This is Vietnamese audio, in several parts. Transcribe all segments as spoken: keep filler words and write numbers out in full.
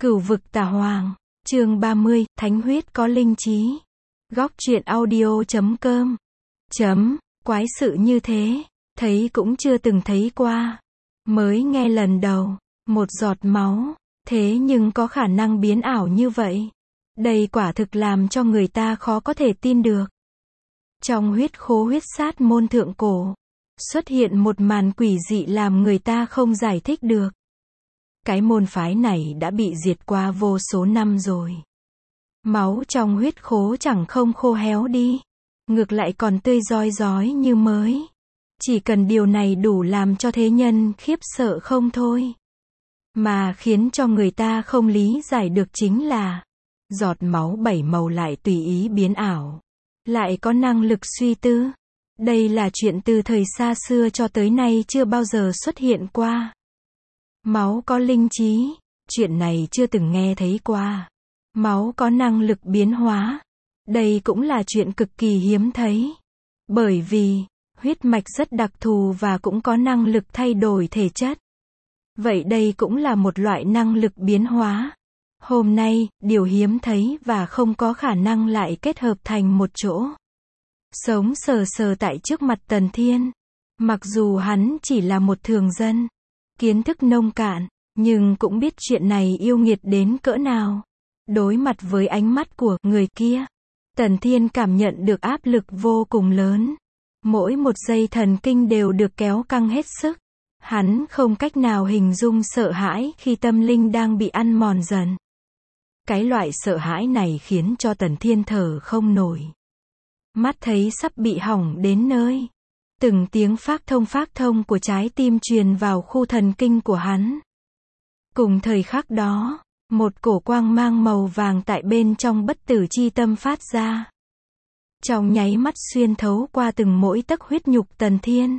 Cửu vực tà hoàng, chương ba mươi, thánh huyết có linh trí. Góc truyện audio chấm com. Chấm, quái sự như thế, thấy cũng chưa từng thấy qua. Mới nghe lần đầu, một giọt máu, thế nhưng có khả năng biến ảo như vậy. Đây quả thực làm cho người ta khó có thể tin được. Trong huyết khố huyết sát môn thượng cổ, xuất hiện một màn quỷ dị làm người ta không giải thích được. Cái môn phái này đã bị diệt qua vô số năm rồi. Máu trong huyết khố chẳng không khô héo đi, ngược lại còn tươi rói rói như mới. Chỉ cần điều này đủ làm cho thế nhân khiếp sợ không thôi. Mà khiến cho người ta không lý giải được chính là, giọt máu bảy màu lại tùy ý biến ảo, lại có năng lực suy tư. Đây là chuyện từ thời xa xưa cho tới nay chưa bao giờ xuất hiện qua. Máu có linh trí, chuyện này chưa từng nghe thấy qua. Máu có năng lực biến hóa, đây cũng là chuyện cực kỳ hiếm thấy. Bởi vì, huyết mạch rất đặc thù và cũng có năng lực thay đổi thể chất. Vậy đây cũng là một loại năng lực biến hóa. Hôm nay, điều hiếm thấy và không có khả năng lại kết hợp thành một chỗ. Sống sờ sờ tại trước mặt Tần Thiên. Mặc dù hắn chỉ là một thường dân, kiến thức nông cạn, nhưng cũng biết chuyện này yêu nghiệt đến cỡ nào. Đối mặt với ánh mắt của người kia, Tần Thiên cảm nhận được áp lực vô cùng lớn. Mỗi một giây thần kinh đều được kéo căng hết sức. Hắn không cách nào hình dung sợ hãi khi tâm linh đang bị ăn mòn dần. Cái loại sợ hãi này khiến cho Tần Thiên thở không nổi. Mắt thấy sắp bị hỏng đến nơi. Từng tiếng phác thông phác thông của trái tim truyền vào khu thần kinh của hắn. Cùng thời khắc đó, một cổ quang mang màu vàng tại bên trong bất tử chi tâm phát ra. Trong nháy mắt xuyên thấu qua từng mỗi tấc huyết nhục Tần Thiên.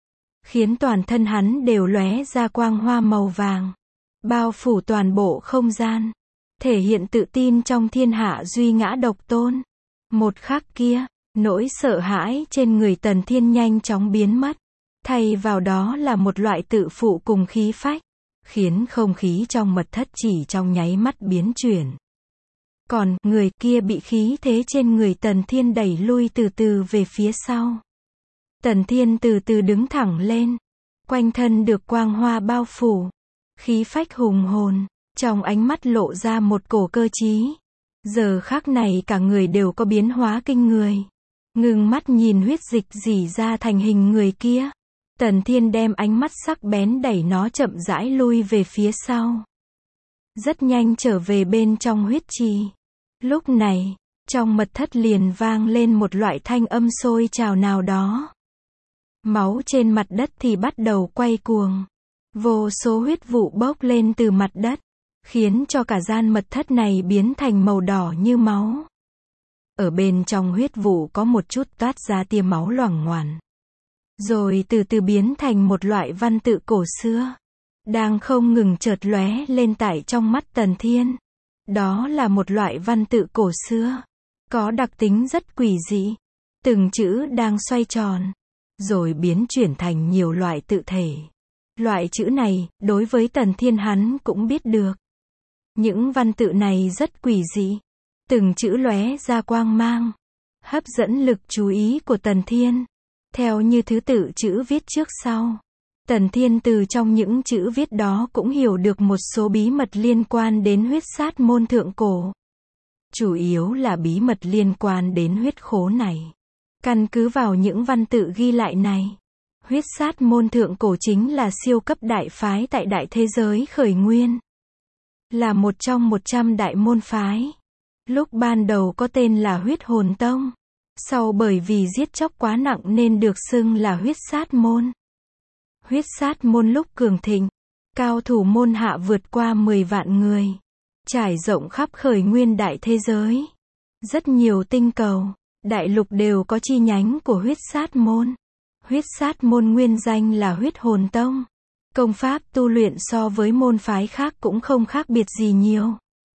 Khiến toàn thân hắn đều lóe ra quang hoa màu vàng. Bao phủ toàn bộ không gian. Thể hiện tự tin trong thiên hạ duy ngã độc tôn. Một khắc kia, nỗi sợ hãi trên người Tần Thiên nhanh chóng biến mất. Thay vào đó là một loại tự phụ cùng khí phách. Khiến không khí trong mật thất chỉ trong nháy mắt biến chuyển. Còn, người kia bị khí thế trên người Tần Thiên đẩy lui từ từ về phía sau. Tần Thiên từ từ đứng thẳng lên. Quanh thân được quang hoa bao phủ. Khí phách hùng hồn. Trong ánh mắt lộ ra một cổ cơ trí. Giờ khắc này cả người đều có biến hóa kinh người. Ngừng mắt nhìn huyết dịch rỉ ra thành hình người kia. Tần Thiên đem ánh mắt sắc bén đẩy nó chậm rãi lui về phía sau. Rất nhanh trở về bên trong huyết trì. Lúc này, trong mật thất liền vang lên một loại thanh âm sôi trào nào đó. Máu trên mặt đất thì bắt đầu quay cuồng. Vô số huyết vụ bốc lên từ mặt đất, khiến cho cả gian mật thất này biến thành màu đỏ như máu. Ở bên trong huyết vụ có một chút toát ra tia máu loằng ngoằn. Rồi từ từ biến thành một loại văn tự cổ xưa. Đang không ngừng chợt lóe lên tại trong mắt Tần Thiên. Đó là một loại văn tự cổ xưa. Có đặc tính rất quỷ dị. Từng chữ đang xoay tròn. Rồi biến chuyển thành nhiều loại tự thể. Loại chữ này, đối với Tần Thiên hắn cũng biết được. Những văn tự này rất quỷ dị. Từng chữ lóe ra quang mang. Hấp dẫn lực chú ý của Tần Thiên. Theo như thứ tự chữ viết trước sau. Tần Thiên từ trong những chữ viết đó cũng hiểu được một số bí mật liên quan đến huyết sát môn thượng cổ. Chủ yếu là bí mật liên quan đến huyết khố này. Căn cứ vào những văn tự ghi lại này, huyết sát môn thượng cổ chính là siêu cấp đại phái tại đại thế giới khởi nguyên. Là một trong một trăm đại môn phái. Lúc ban đầu có tên là huyết hồn tông. Sau bởi vì giết chóc quá nặng nên được xưng là huyết sát môn. Huyết sát môn lúc cường thịnh, cao thủ môn hạ vượt qua mười vạn người. Trải rộng khắp khởi nguyên đại thế giới. Rất nhiều tinh cầu, đại lục đều có chi nhánh của huyết sát môn. Huyết sát môn nguyên danh là huyết hồn tông. Công pháp tu luyện so với môn phái khác cũng không khác biệt gì nhiều.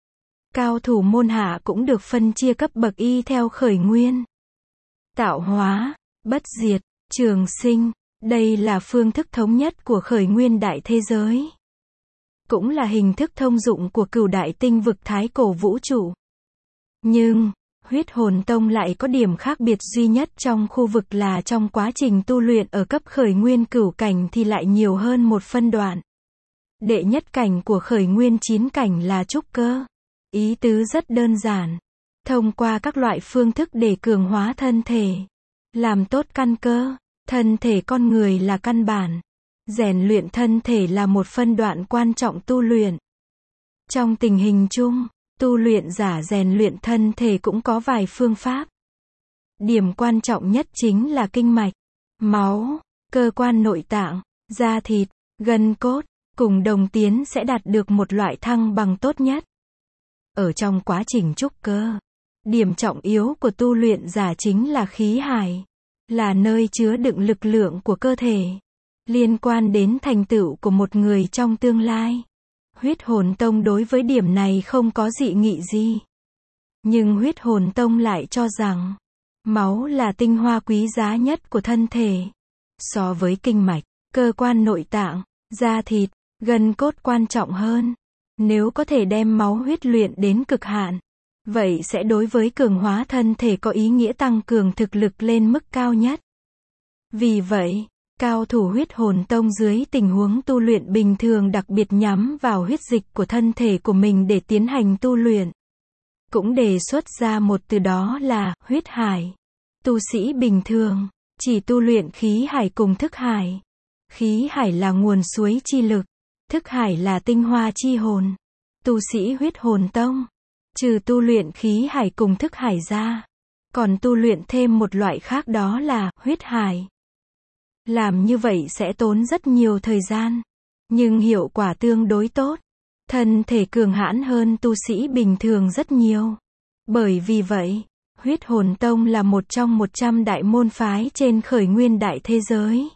Cao thủ môn hạ cũng được phân chia cấp bậc y theo khởi nguyên. Tạo hóa, bất diệt, trường sinh, đây là phương thức thống nhất của khởi nguyên đại thế giới. cũng là hình thức thông dụng của cửu đại tinh vực thái cổ vũ trụ. Nhưng, huyết hồn tông lại có điểm khác biệt duy nhất trong khu vực là trong quá trình tu luyện ở cấp khởi nguyên cửu cảnh thì lại nhiều hơn một phân đoạn. Đệ nhất cảnh của khởi nguyên chín cảnh là trúc cơ. Ý tứ rất đơn giản. Thông qua các loại phương thức để cường hóa thân thể, làm tốt căn cơ, thân thể con người là căn bản. Rèn luyện thân thể là một phân đoạn quan trọng tu luyện. Trong tình hình chung, tu luyện giả rèn luyện thân thể cũng có vài phương pháp. Điểm quan trọng nhất chính là kinh mạch, máu, cơ quan nội tạng, da thịt, gân cốt, cùng đồng tiến sẽ đạt được một loại thăng bằng tốt nhất. Ở trong quá trình trúc cơ, điểm trọng yếu của tu luyện giả chính là khí hải, là nơi chứa đựng lực lượng của cơ thể, liên quan đến thành tựu của một người trong tương lai. Huyết hồn tông đối với điểm này không có dị nghị gì. Nhưng huyết hồn tông lại cho rằng, máu là tinh hoa quý giá nhất của thân thể. So với kinh mạch, cơ quan nội tạng, da thịt, gân cốt quan trọng hơn. Nếu có thể đem máu huyết luyện đến cực hạn, vậy sẽ đối với cường hóa thân thể có ý nghĩa tăng cường thực lực lên mức cao nhất. Vì vậy, cao thủ huyết hồn tông dưới tình huống tu luyện bình thường đặc biệt nhắm vào huyết dịch của thân thể của mình để tiến hành tu luyện. Cũng đề xuất ra một từ đó là huyết hải. Tu sĩ bình thường chỉ tu luyện khí hải cùng thức hải. Khí hải là nguồn suối chi lực, thức hải là tinh hoa chi hồn. Tu sĩ huyết hồn tông trừ tu luyện khí hải cùng thức hải ra, còn tu luyện thêm một loại khác đó là huyết hải. Làm như vậy sẽ tốn rất nhiều thời gian, nhưng hiệu quả tương đối tốt. Thân thể cường hãn hơn tu sĩ bình thường rất nhiều. Bởi vì vậy, huyết hồn tông là một trong một trăm đại môn phái trên khởi nguyên đại thế giới.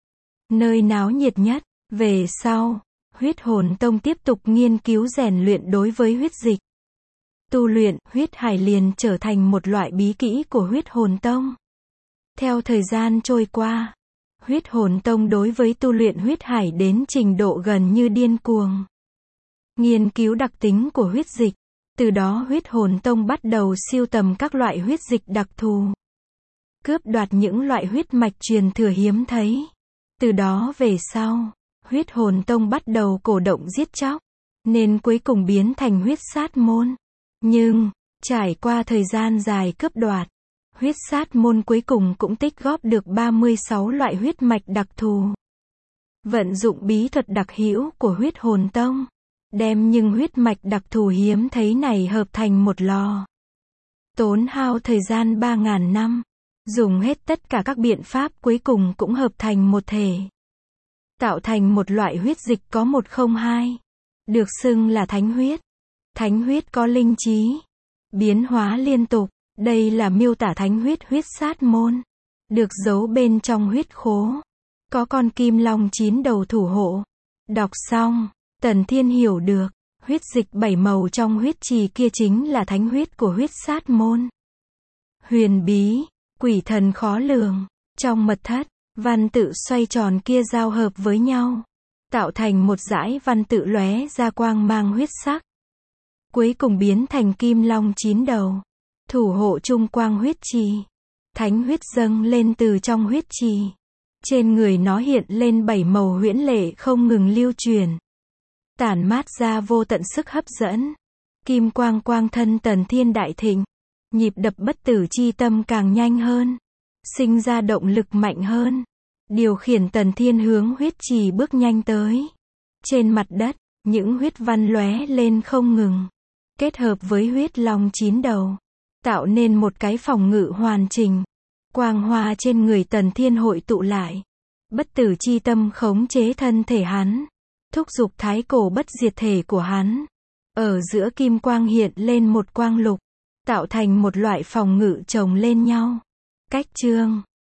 Nơi náo nhiệt nhất. Về sau, huyết hồn tông tiếp tục nghiên cứu rèn luyện đối với huyết dịch. Tu luyện huyết hải liền trở thành một loại bí kỹ của huyết hồn tông. Theo thời gian trôi qua, huyết hồn tông đối với tu luyện huyết hải đến trình độ gần như điên cuồng. Nghiên cứu đặc tính của huyết dịch, từ đó huyết hồn tông bắt đầu sưu tầm các loại huyết dịch đặc thù, cướp đoạt những loại huyết mạch truyền thừa hiếm thấy. Từ đó về sau, huyết hồn tông bắt đầu cổ động giết chóc, nên cuối cùng biến thành huyết sát môn. Nhưng, trải qua thời gian dài cướp đoạt, huyết sát môn cuối cùng cũng tích góp được ba mươi sáu loại huyết mạch đặc thù. Vận dụng bí thuật đặc hữu của huyết hồn tông, đem những huyết mạch đặc thù hiếm thấy này hợp thành một lò. Tốn hao thời gian ba nghìn năm, dùng hết tất cả các biện pháp cuối cùng cũng hợp thành một thể. Tạo thành một loại huyết dịch có một không hai, được xưng là thánh huyết. Thánh huyết có linh trí, biến hóa liên tục. Đây là miêu tả thánh huyết huyết sát môn, được giấu bên trong huyết khố. Có con kim long chín đầu thủ hộ. Đọc xong, Tần Thiên hiểu được, huyết dịch bảy màu trong huyết trì kia chính là thánh huyết của huyết sát môn. Huyền bí, quỷ thần khó lường, trong mật thất, văn tự xoay tròn kia giao hợp với nhau, tạo thành một dải văn tự lóe ra quang mang huyết sắc. Cuối cùng biến thành kim long chín đầu, thủ hộ trung quang huyết trì. Thánh huyết dâng lên từ trong huyết trì. Trên người nó hiện lên bảy màu huyễn lệ không ngừng lưu truyền, tản mát ra vô tận sức hấp dẫn. Kim quang quang thân Tần Thiên đại thịnh, nhịp đập bất tử chi tâm càng nhanh hơn, sinh ra động lực mạnh hơn, điều khiển Tần Thiên hướng huyết trì bước nhanh tới. Trên mặt đất, những huyết văn lóe lên không ngừng, kết hợp với huyết long chín đầu, tạo nên một cái phòng ngự hoàn chỉnh. Quang hoa trên người Tần Thiên hội tụ lại, bất tử chi tâm khống chế thân thể hắn, thúc giục thái cổ bất diệt thể của hắn. Ở giữa kim quang hiện lên một quang lục, tạo thành một loại phòng ngự chồng lên nhau. Cách chương